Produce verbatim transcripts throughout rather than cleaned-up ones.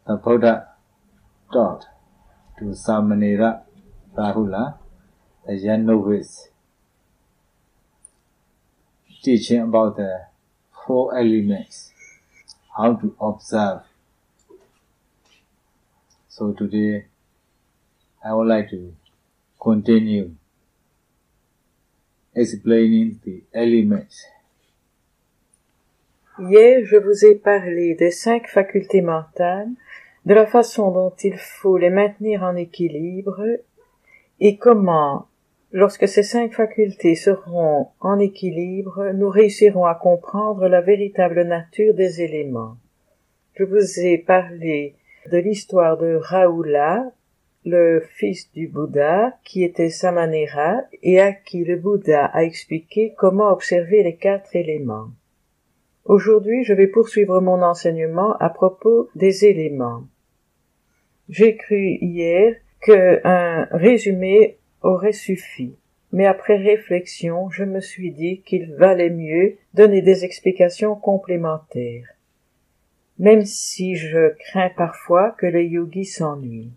the Buddha taught to Samanera Rahula, a young novice, teaching about the four elements, how to observe. So today, I would like to continue explaining the elements. Hier, je vous ai parlé des cinq facultés mentales, de la façon dont il faut les maintenir en équilibre et comment, lorsque ces cinq facultés seront en équilibre, nous réussirons à comprendre la véritable nature des éléments. Je vous ai parlé de l'histoire de Rahula, le fils du Bouddha, qui était Samanera et à qui le Bouddha a expliqué comment observer les quatre éléments. Aujourd'hui, je vais poursuivre mon enseignement à propos des éléments. J'ai cru hier qu'un résumé aurait suffi, mais après réflexion, je me suis dit qu'il valait mieux donner des explications complémentaires, même si je crains parfois que les yogis s'ennuient.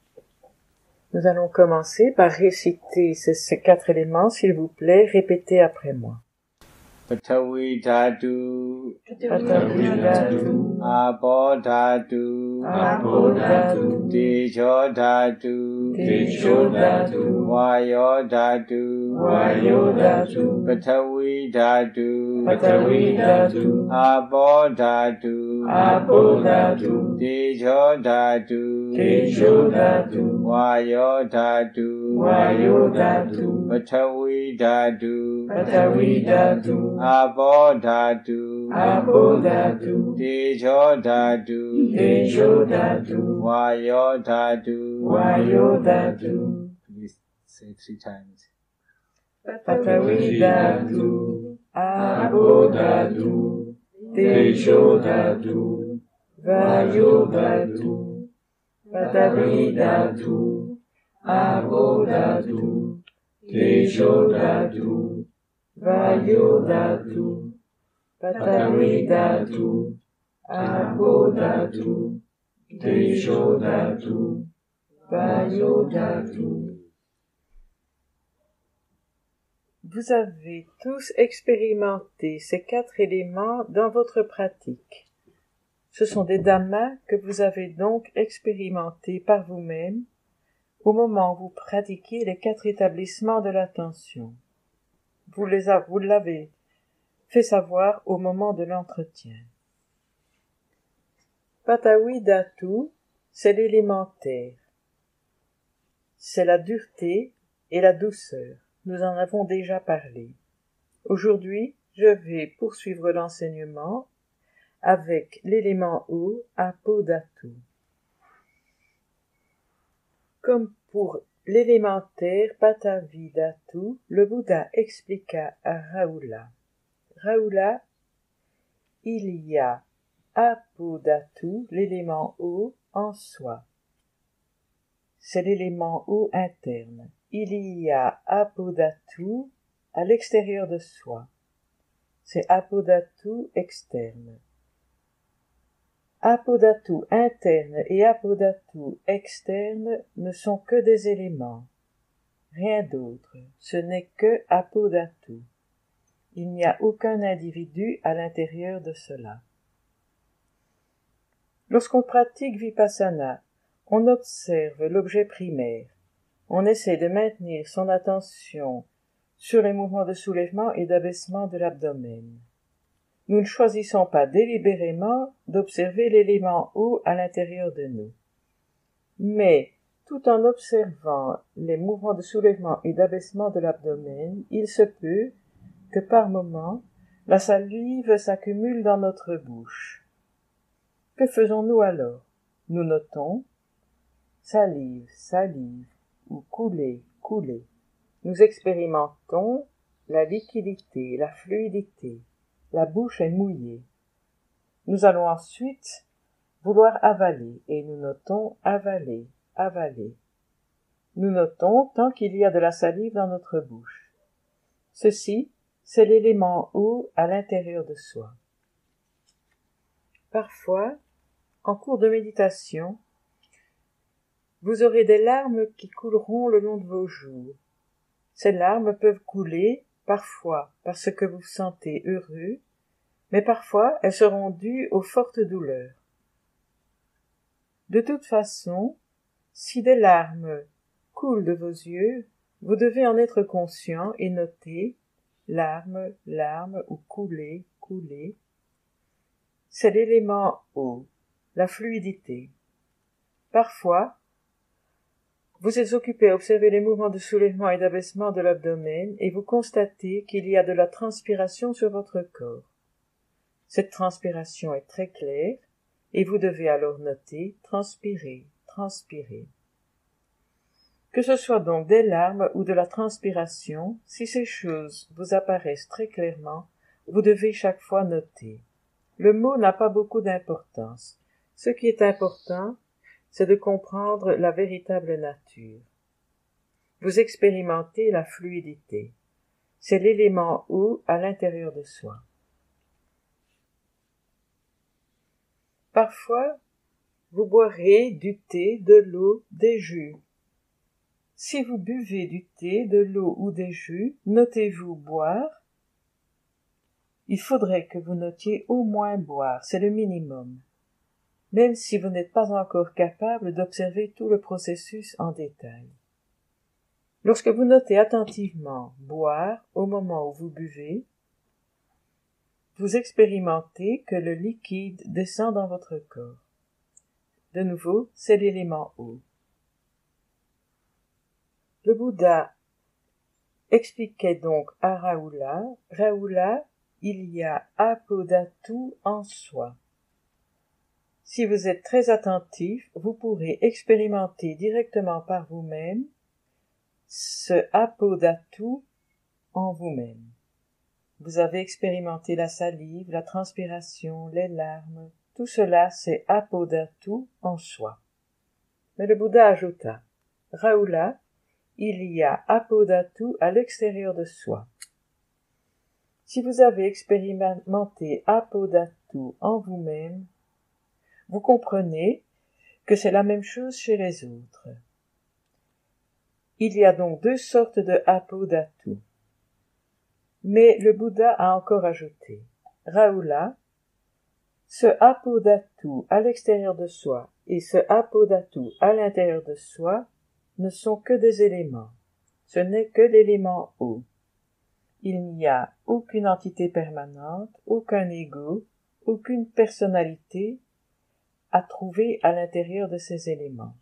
Nous allons commencer par réciter ces, ces quatre éléments, s'il vous plaît, répétez après moi. Patavi dhatu, Patavi dhatu, Apo dhatu, Apo dhatu, Tejo dhatu, Tejo dhatu, Vayo dhatu, Vayo dhatu, Patavi dhatu, Patavi dhatu, Apo dhatu, Apo dhatu, Tejo dhatu, Tejo dhatu, Vayo dhatu, Vayo dhatu, Patavi dhatu, Patavi dhatu, Apo dhatu, Apo dhatu, Tejo dhatu, Tejo dhatu, Vayo dhatu. Vayo dhatu. Please say three times. Patavi dhatu, Apo dhatu, Tejo dhatu, Vayo dhatu. Patavi dhatu, Apo dhatu, Tejo dhatu, Vayo dhatu. Patavi dhatu, Apo dhatu, Tejo dhatu, Vayo dhatu. Vous avez tous expérimenté ces quatre éléments dans votre pratique. Ce sont des dhammas que vous avez donc expérimentés par vous-même au moment où vous pratiquez les quatre établissements de l'attention. Vous les a, vous l'avez fait savoir au moment de l'entretien. Patavi dhatu, c'est l'élémentaire. C'est la dureté et la douceur. Nous en avons déjà parlé. Aujourd'hui, je vais poursuivre l'enseignement avec l'élément eau, Apo dhatu. Comme pour l'élémentaire Patavi dhatu, le Bouddha expliqua à Rahula. Rahula, il y a Apo dhatu, l'élément eau, en soi. C'est l'élément eau interne. Il y a Apo dhatu à l'extérieur de soi. C'est Apo dhatu externe. Apo dhatu interne et Apo dhatu externe ne sont que des éléments. Rien d'autre. Ce n'est que Apo dhatu. Il n'y a aucun individu à l'intérieur de cela. Lorsqu'on pratique Vipassana, on observe l'objet primaire. On essaie de maintenir son attention sur les mouvements de soulèvement et d'abaissement de l'abdomen. Nous ne choisissons pas délibérément d'observer l'élément eau à l'intérieur de nous. Mais, tout en observant les mouvements de soulèvement et d'abaissement de l'abdomen, il se peut que par moments, la salive s'accumule dans notre bouche. Que faisons-nous alors? Nous notons salive, salive, ou couler, couler. Nous expérimentons la liquidité, la fluidité. La bouche est mouillée. Nous allons ensuite vouloir avaler, et nous notons avaler, avaler. Nous notons tant qu'il y a de la salive dans notre bouche. Ceci, c'est l'élément eau à l'intérieur de soi. Parfois, En cours de méditation, vous aurez des larmes qui couleront le long de vos joues. Ces larmes peuvent couler, parfois parce que vous vous sentez heureux, mais parfois elles seront dues aux fortes douleurs. De toute façon, si des larmes coulent de vos yeux, vous devez en être conscient et noter larmes, larmes ou couler, couler. C'est l'élément eau, la fluidité. Parfois, vous êtes occupé à observer les mouvements de soulèvement et d'abaissement de l'abdomen et vous constatez qu'il y a de la transpiration sur votre corps. Cette transpiration est très claire et vous devez alors noter transpirer, transpirer. Que ce soit donc des larmes ou de la transpiration, si ces choses vous apparaissent très clairement, vous devez chaque fois noter. Le mot n'a pas beaucoup d'importance. Ce qui est important, c'est de comprendre la véritable nature. Vous expérimentez la fluidité. C'est l'élément eau à l'intérieur de soi. Parfois, vous boirez du thé, de l'eau, des jus. Si vous buvez du thé, de l'eau ou des jus, notez-vous boire. Il faudrait que vous notiez au moins boire, c'est le minimum. Même si vous n'êtes pas encore capable d'observer tout le processus en détail. Lorsque vous notez attentivement boire au moment où vous buvez, vous expérimentez que le liquide descend dans votre corps. De nouveau, c'est l'élément eau. Le Bouddha expliquait donc à Rahula, Rahula, il y a apodhatu en soi. Si vous êtes très attentif, vous pourrez expérimenter directement par vous-même ce apodhatu en vous-même. Vous avez expérimenté la salive, la transpiration, les larmes, tout cela c'est apodhatu en soi. Mais le Bouddha ajouta, Rahula, il y a apodhatu à l'extérieur de soi. Si vous avez expérimenté apodhatu en vous-même, vous comprenez que c'est la même chose chez les autres. Il y a donc deux sortes de apodhatu. Mais le Bouddha a encore ajouté, Rahula, ce apodhatu à l'extérieur de soi et ce apodhatu à l'intérieur de soi ne sont que des éléments. Ce n'est que l'élément eau. Il n'y a aucune entité permanente, aucun ego, aucune personnalité à trouver à l'intérieur de ces éléments.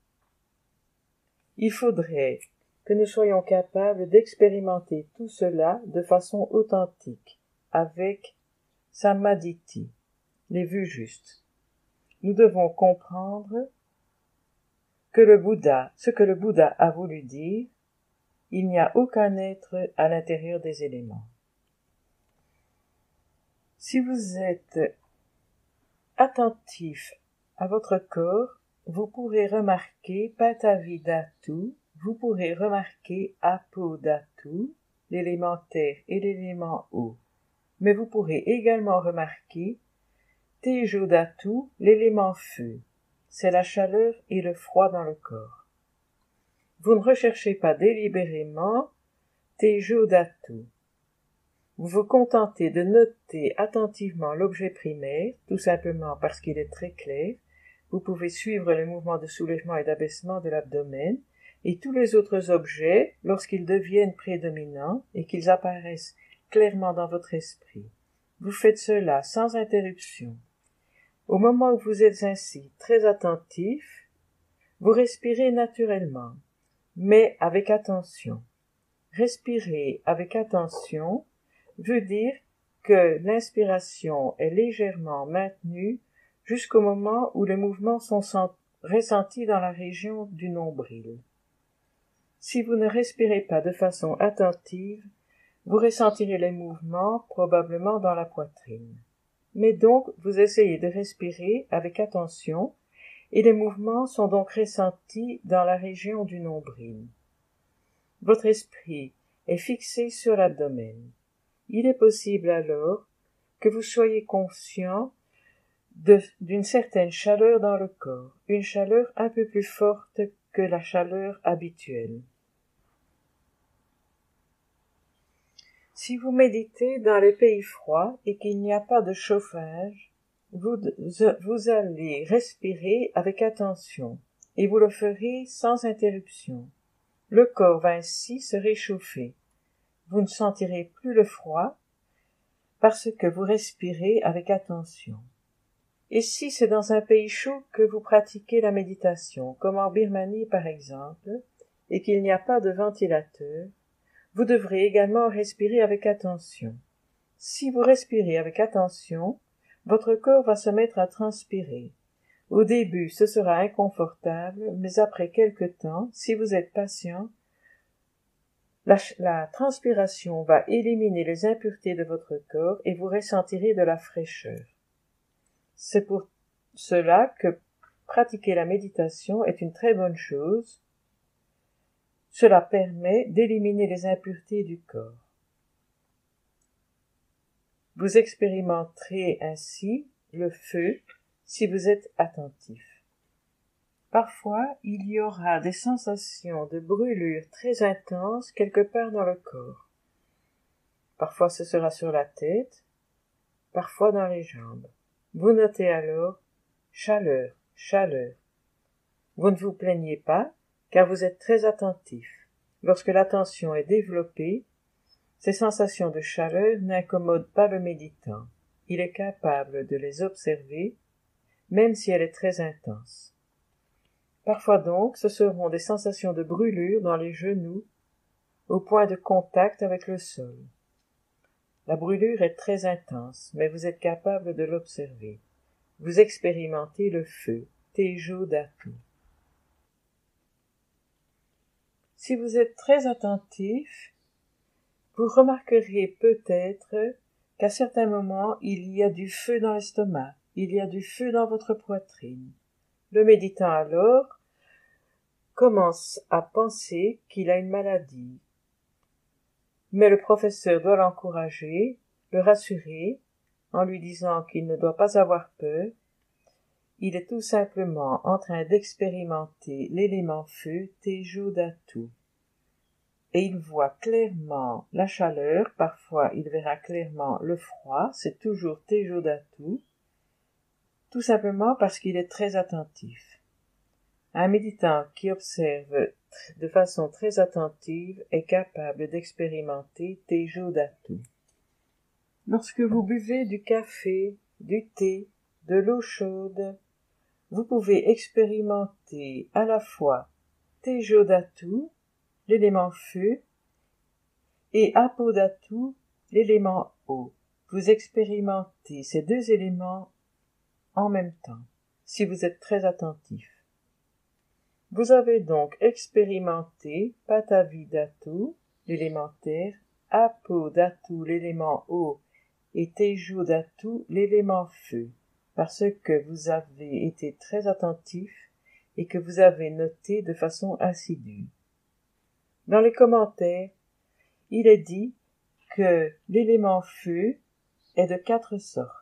Il faudrait que nous soyons capables d'expérimenter tout cela de façon authentique, avec samadhi, les vues justes. Nous devons comprendre que le Bouddha, ce que le Bouddha a voulu dire, il n'y a aucun être à l'intérieur des éléments. Si vous êtes attentif à votre corps, vous pourrez remarquer Patavidhatu, vous pourrez remarquer Apodhatu, l'élément terre et l'élément eau. Mais vous pourrez également remarquer Tejodhatu, l'élément feu. C'est la chaleur et le froid dans le corps. Vous ne recherchez pas délibérément Tejodhatu. Vous vous contentez de noter attentivement l'objet primaire, tout simplement parce qu'il est très clair. Vous pouvez suivre les mouvements de soulèvement et d'abaissement de l'abdomen, et tous les autres objets, lorsqu'ils deviennent prédominants et qu'ils apparaissent clairement dans votre esprit. Vous faites cela sans interruption. Au moment où vous êtes ainsi très attentif, vous respirez naturellement, mais avec attention. Respirer avec attention veut dire que l'inspiration est légèrement maintenue jusqu'au moment où les mouvements sont ressentis dans la région du nombril. Si vous ne respirez pas de façon attentive, vous ressentirez les mouvements probablement dans la poitrine. Mais donc, vous essayez de respirer avec attention et les mouvements sont donc ressentis dans la région du nombril. Votre esprit est fixé sur l'abdomen. Il est possible alors que vous soyez conscient de, d'une certaine chaleur dans le corps, une chaleur un peu plus forte que la chaleur habituelle. Si vous méditez dans les pays froids et qu'il n'y a pas de chauffage, vous, vous allez respirer avec attention et vous le ferez sans interruption. Le corps va ainsi se réchauffer. Vous ne sentirez plus le froid parce que vous respirez avec attention. Et si c'est dans un pays chaud que vous pratiquez la méditation, comme en Birmanie par exemple, et qu'il n'y a pas de ventilateur, vous devrez également respirer avec attention. Si vous respirez avec attention, votre corps va se mettre à transpirer. Au début, ce sera inconfortable, mais après quelque temps, si vous êtes patient, la, la transpiration va éliminer les impuretés de votre corps et vous ressentirez de la fraîcheur. C'est pour cela que pratiquer la méditation est une très bonne chose. Cela permet d'éliminer les impuretés du corps. Vous expérimenterez ainsi le feu si vous êtes attentif. Parfois, il y aura des sensations de brûlure très intenses quelque part dans le corps. Parfois ce sera sur la tête, parfois dans les jambes. Vous notez alors chaleur, chaleur. Vous ne vous plaignez pas, car vous êtes très attentif. Lorsque l'attention est développée, ces sensations de chaleur n'incommodent pas le méditant. Il est capable de les observer, même si elle est très intense. Parfois donc, ce seront des sensations de brûlure dans les genoux, au point de contact avec le sol. La brûlure est très intense, mais vous êtes capable de l'observer. Vous expérimentez le feu, Tejo Dhatu. Si vous êtes très attentif, vous remarquerez peut-être qu'à certains moments, il y a du feu dans l'estomac, il y a du feu dans votre poitrine. Le méditant alors commence à penser qu'il a une maladie. Mais le professeur doit l'encourager, le rassurer, en lui disant qu'il ne doit pas avoir peur. Il est tout simplement en train d'expérimenter l'élément feu Tejo Dhatu. Et il voit clairement la chaleur, parfois il verra clairement le froid, c'est toujours Tejo Dhatu, tout simplement parce qu'il est très attentif. Un méditant qui observe de façon très attentive est capable d'expérimenter Tejo Dhatu. Lorsque vous buvez du café, du thé, de l'eau chaude, vous pouvez expérimenter à la fois Tejo Dhatu, l'élément feu, et Apo Dhatu, l'élément eau. Vous expérimentez ces deux éléments en même temps, si vous êtes très attentif. Vous avez donc expérimenté Patavi Dhatu, l'élément terre, Apo Dhatu, l'élément eau, et Tejo Dhatu, l'élément feu, parce que vous avez été très attentif et que vous avez noté de façon assidue. Dans les commentaires, il est dit que l'élément feu est de quatre sortes.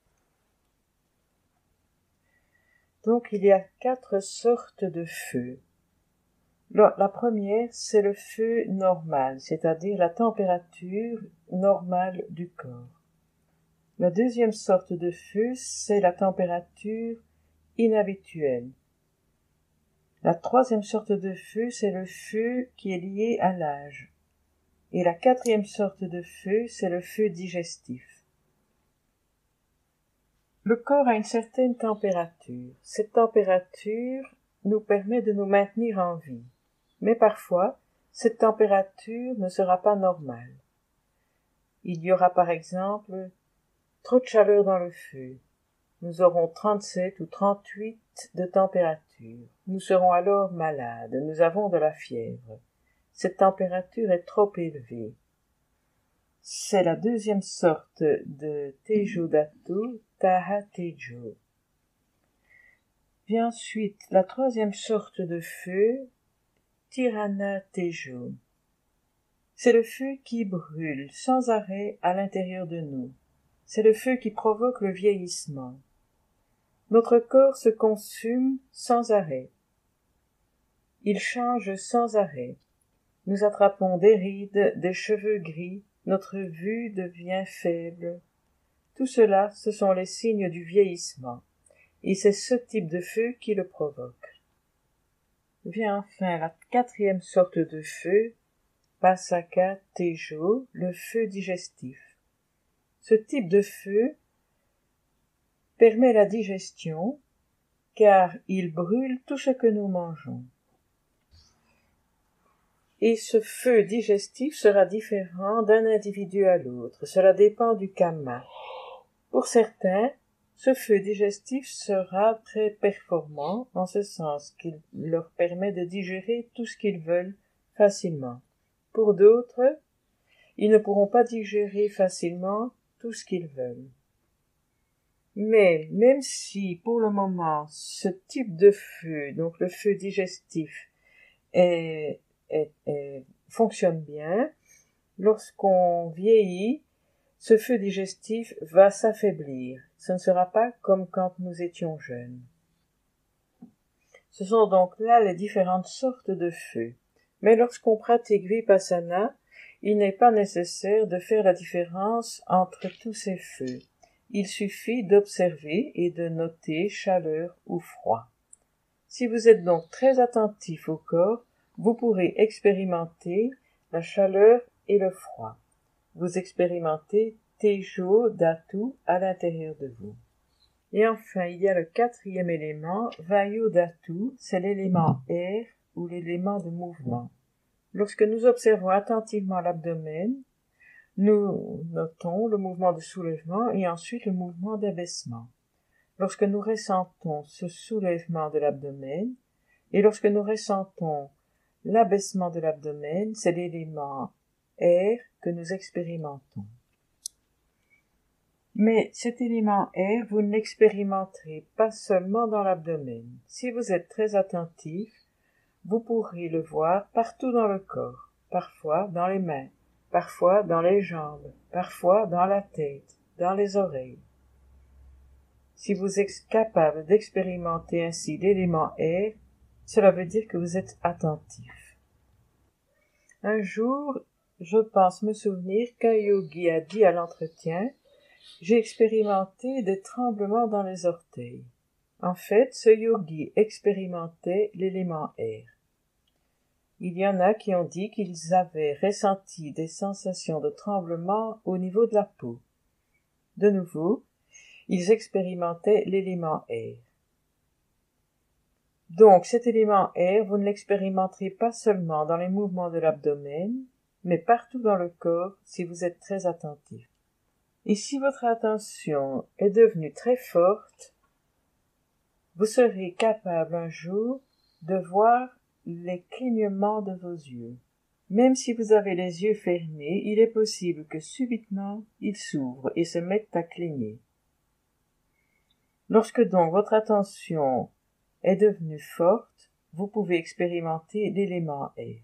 Donc il y a quatre sortes de feu. La, la première, c'est le feu normal, c'est-à-dire la température normale du corps. La deuxième sorte de feu, c'est la température inhabituelle. La troisième sorte de feu, c'est le feu qui est lié à l'âge. Et la quatrième sorte de feu, c'est le feu digestif. Le corps a une certaine température. Cette température nous permet de nous maintenir en vie. Mais parfois, cette température ne sera pas normale. Il y aura par exemple trop de chaleur dans le feu. Nous aurons trente-sept ou trente-huit de température. Nous serons alors malades, nous avons de la fièvre. Cette température est trop élevée. C'est la deuxième sorte de Tejo Dhatu, Taha Tejo. Vient ensuite la troisième sorte de feu, Tirana Tejo. C'est le feu qui brûle sans arrêt à l'intérieur de nous. C'est le feu qui provoque le vieillissement. Notre corps se consume sans arrêt. Il change sans arrêt. Nous attrapons des rides, des cheveux gris, notre vue devient faible. Tout cela, ce sont les signes du vieillissement, et c'est ce type de feu qui le provoque. Vient enfin la quatrième sorte de feu, Pasaka Tejo, le feu digestif. Ce type de feu permet la digestion, car il brûle tout ce que nous mangeons. Et ce feu digestif sera différent d'un individu à l'autre. Cela dépend du karma. Pour certains, ce feu digestif sera très performant, en ce sens qu'il leur permet de digérer tout ce qu'ils veulent facilement. Pour d'autres, ils ne pourront pas digérer facilement tout ce qu'ils veulent. Mais même si, pour le moment, ce type de feu, donc le feu digestif, est, est, est, fonctionne bien, lorsqu'on vieillit, ce feu digestif va s'affaiblir. Ce ne sera pas comme quand nous étions jeunes. Ce sont donc là les différentes sortes de feux. Mais lorsqu'on pratique Vipassana, il n'est pas nécessaire de faire la différence entre tous ces feux. Il suffit d'observer et de noter chaleur ou froid. Si vous êtes donc très attentif au corps, vous pourrez expérimenter la chaleur et le froid. Vous expérimentez Tejo Dhatu à l'intérieur de vous. Et enfin, il y a le quatrième élément, Vayu Dhatu, c'est l'élément air ou l'élément de mouvement. Lorsque nous observons attentivement l'abdomen, nous notons le mouvement de soulèvement et ensuite le mouvement d'abaissement. Lorsque nous ressentons ce soulèvement de l'abdomen et lorsque nous ressentons l'abaissement de l'abdomen, c'est l'élément air que nous expérimentons. Mais cet élément air, vous ne l'expérimenterez pas seulement dans l'abdomen. Si vous êtes très attentif, vous pourrez le voir partout dans le corps, parfois dans les mains, parfois dans les jambes, parfois dans la tête, dans les oreilles. Si vous êtes capable d'expérimenter ainsi l'élément air, cela veut dire que vous êtes attentif. Un jour, je pense me souvenir qu'un yogi a dit à l'entretien « J'ai expérimenté des tremblements dans les orteils ». En fait, ce yogi expérimentait l'élément air. Il y en a qui ont dit qu'ils avaient ressenti des sensations de tremblement au niveau de la peau. De nouveau, ils expérimentaient l'élément air. Donc, cet élément air, vous ne l'expérimenterez pas seulement dans les mouvements de l'abdomen, mais partout dans le corps si vous êtes très attentif. Et si votre attention est devenue très forte, vous serez capable un jour de voir les clignements de vos yeux. Même si vous avez les yeux fermés, il est possible que subitement ils s'ouvrent et se mettent à cligner. Lorsque donc votre attention est devenue forte, vous pouvez expérimenter l'élément air.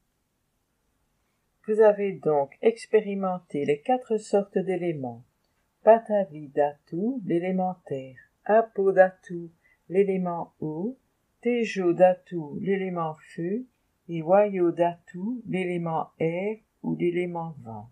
Vous avez donc expérimenté les quatre sortes d'éléments. Patavi Dhatu, l'élément terre, Apo Dhatu, l'élément eau, Tejo Dhatu, l'élément feu, et Vayu Dhatu, l'élément air ou l'élément vent.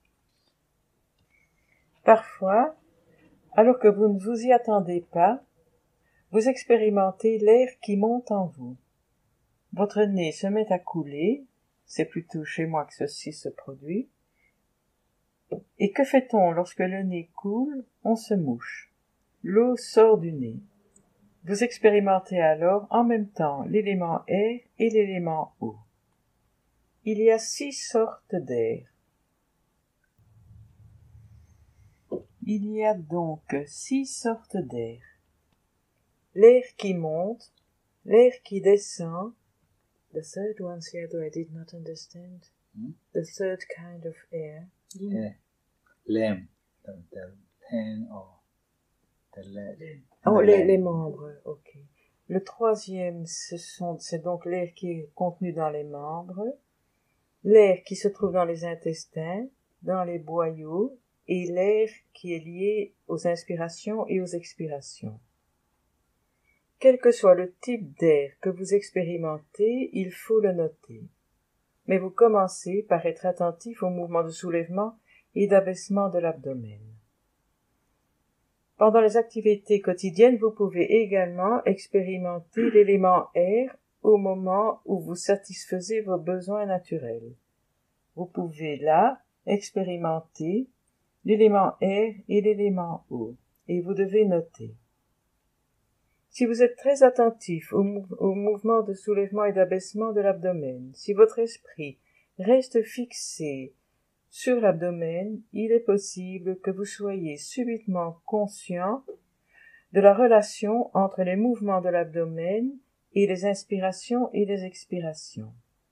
Parfois, alors que vous ne vous y attendez pas, vous expérimentez l'air qui monte en vous. Votre nez se met à couler, c'est plutôt chez moi que ceci se produit. Et que fait-on lorsque le nez coule? On se mouche. L'eau sort du nez. Vous expérimentez alors en même temps l'élément air et l'élément eau. Il y a six sortes d'air. Il y a donc six sortes d'air. L'air qui monte, l'air qui descend. The third one, Seattle, I did not understand. Hmm? The third kind of air. Yeah. Lamb, the, the hand or the leg. Oh, the les, leg. les membres, ok. Le troisième, ce sont, c'est donc l'air qui est contenu dans les membres, l'air qui se trouve dans les intestins, dans les boyaux, et l'air qui est lié aux inspirations et aux expirations. Quel que soit le type d'air que vous expérimentez, il faut le noter. Mais vous commencez par être attentif au mouvement de soulèvement et d'abaissement de l'abdomen. Pendant les activités quotidiennes, vous pouvez également expérimenter l'élément air au moment où vous satisfaisez vos besoins naturels. Vous pouvez là expérimenter l'élément air et l'élément eau, et vous devez noter. Si vous êtes très attentif au, mou au mouvement de soulèvement et d'abaissement de l'abdomen, si votre esprit reste fixé sur l'abdomen, il est possible que vous soyez subitement conscient de la relation entre les mouvements de l'abdomen et les inspirations et les expirations.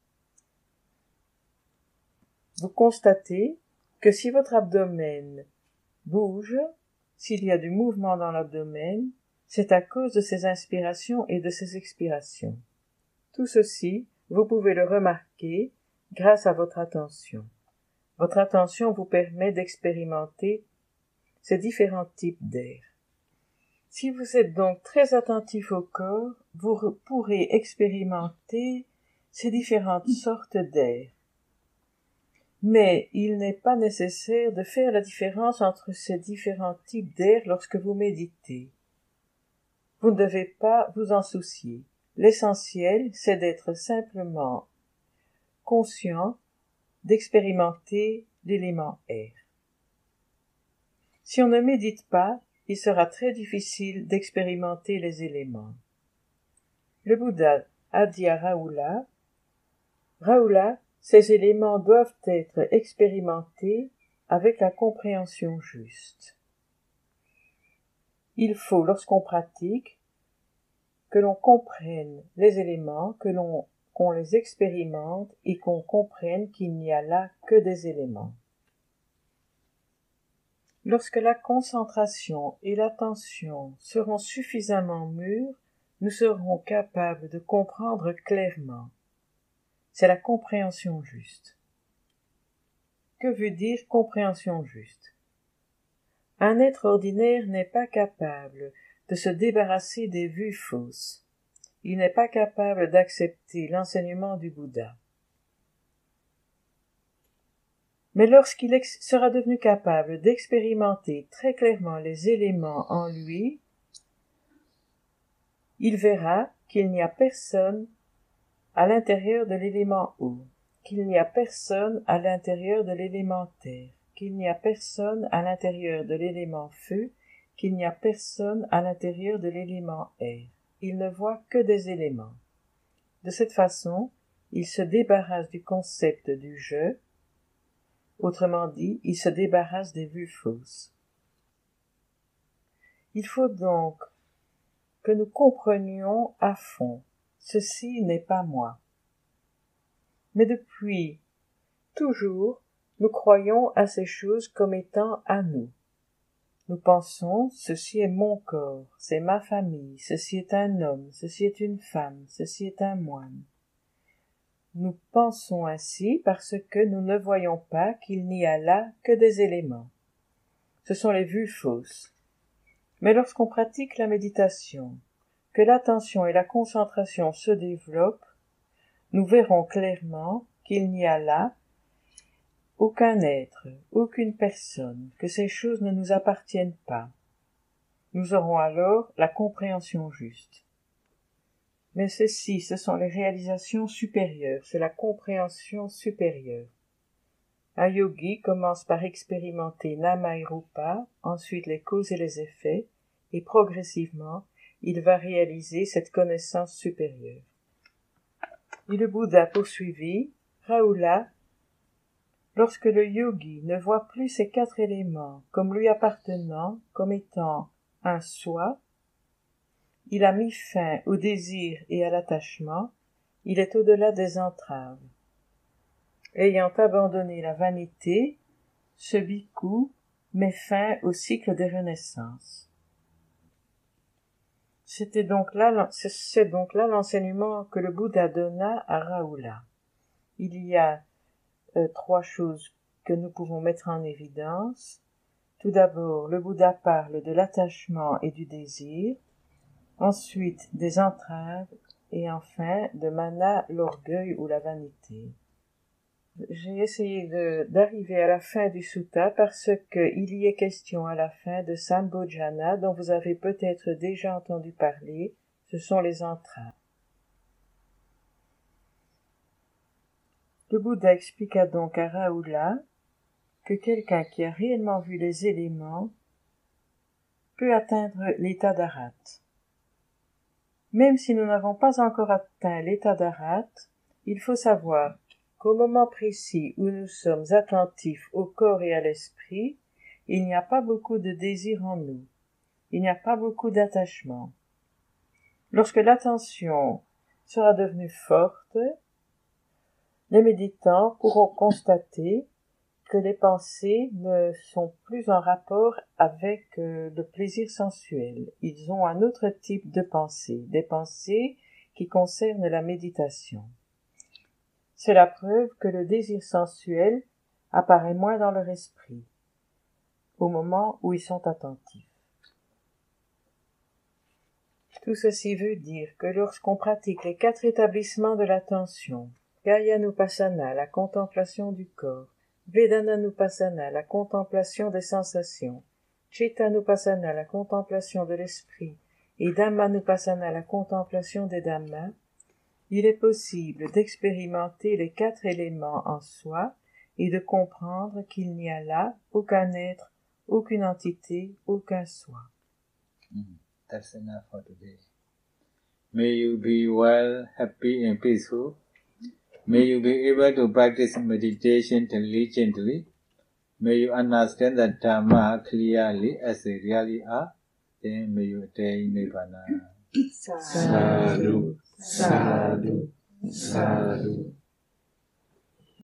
Vous constatez que si votre abdomen bouge, s'il y a du mouvement dans l'abdomen, c'est à cause de ces inspirations et de ces expirations. Tout ceci, vous pouvez le remarquer grâce à votre attention. Votre attention vous permet d'expérimenter ces différents types d'air. Si vous êtes donc très attentif au corps, vous pourrez expérimenter ces différentes sortes d'air. Mais il n'est pas nécessaire de faire la différence entre ces différents types d'air lorsque vous méditez. Vous ne devez pas vous en soucier. L'essentiel, c'est d'être simplement conscient d'expérimenter l'élément air. Si on ne médite pas, il sera très difficile d'expérimenter les éléments. Le Bouddha a dit à Rahula, « Rahula, ces éléments doivent être expérimentés avec la compréhension juste. Il faut, lorsqu'on pratique, que l'on comprenne les éléments, que l'on qu'on les expérimente et qu'on comprenne qu'il n'y a là que des éléments. Lorsque la concentration et l'attention seront suffisamment mûres, nous serons capables de comprendre clairement. C'est la compréhension juste. Que veut dire compréhension juste? Un être ordinaire n'est pas capable de se débarrasser des vues fausses. Il n'est pas capable d'accepter l'enseignement du Bouddha. Mais lorsqu'il sera devenu capable d'expérimenter très clairement les éléments en lui, il verra qu'il n'y a personne à l'intérieur de l'élément eau, qu'il n'y a personne à l'intérieur de l'élément terre, qu'il n'y a personne à l'intérieur de l'élément feu, qu'il n'y a personne à l'intérieur de l'élément air. Il ne voit que des éléments. De cette façon, il se débarrasse du concept du je, autrement dit, il se débarrasse des vues fausses. Il faut donc que nous comprenions à fond, ceci n'est pas moi. Mais depuis toujours, nous croyons à ces choses comme étant à nous. Nous pensons, ceci est mon corps, c'est ma famille, ceci est un homme, ceci est une femme, ceci est un moine. Nous pensons ainsi parce que nous ne voyons pas qu'il n'y a là que des éléments. Ce sont les vues fausses. Mais lorsqu'on pratique la méditation, que l'attention et la concentration se développent, nous verrons clairement qu'il n'y a là aucun être, aucune personne, que ces choses ne nous appartiennent pas. Nous aurons alors la compréhension juste. Mais ceci, ce sont les réalisations supérieures, c'est la compréhension supérieure. Un yogi commence par expérimenter Nama et Rupa, ensuite les causes et les effets, et progressivement, il va réaliser cette connaissance supérieure. Et le Bouddha poursuivit, Rahula, lorsque le yogi ne voit plus ces quatre éléments comme lui appartenant, comme étant un soi, il a mis fin au désir et à l'attachement, il est au-delà des entraves. Ayant abandonné la vanité, ce bhikkhu met fin au cycle des renaissances. C'était donc là, c'est donc là l'enseignement que le Bouddha donna à Rahula. Il y a euh, trois choses que nous pouvons mettre en évidence. Tout d'abord, le Bouddha parle de l'attachement et du désir. ensuite des entraves, et enfin de mana l'orgueil ou la vanité. J'ai essayé de, d'arriver à la fin du sutta parce qu'il y est question à la fin de Sambhojana dont vous avez peut-être déjà entendu parler, ce sont les entraves. Le Bouddha expliqua donc à Rahula que quelqu'un qui a réellement vu les éléments peut atteindre l'état d'Arhat. Même si nous n'avons pas encore atteint l'état d'Arhat, il faut savoir qu'au moment précis où nous sommes attentifs au corps et à l'esprit, il n'y a pas beaucoup de désir en nous, il n'y a pas beaucoup d'attachement. Lorsque l'attention sera devenue forte, les méditants pourront constater que les pensées ne sont plus en rapport avec euh, le plaisir sensuel. Ils ont un autre type de pensée, des pensées qui concernent la méditation. C'est la preuve que le désir sensuel apparaît moins dans leur esprit, au moment où ils sont attentifs. Tout ceci veut dire que lorsqu'on pratique les quatre établissements de l'attention, Kayanupassana, la contemplation du corps, Vedananupassana, la contemplation des sensations, Chittanupassana, la contemplation de l'esprit, et Dhammanupassana, la contemplation des Dhammas, il est possible d'expérimenter les quatre éléments en soi et de comprendre qu'il n'y a là aucun être, aucune entité, aucun soi. Mm, that's enough for today. May you be well, happy and peaceful. May you be able to practice meditation diligently. May you understand the Dhamma clearly as they really are. Then may you attain Nibbana. Sadhu, sadhu, sadhu.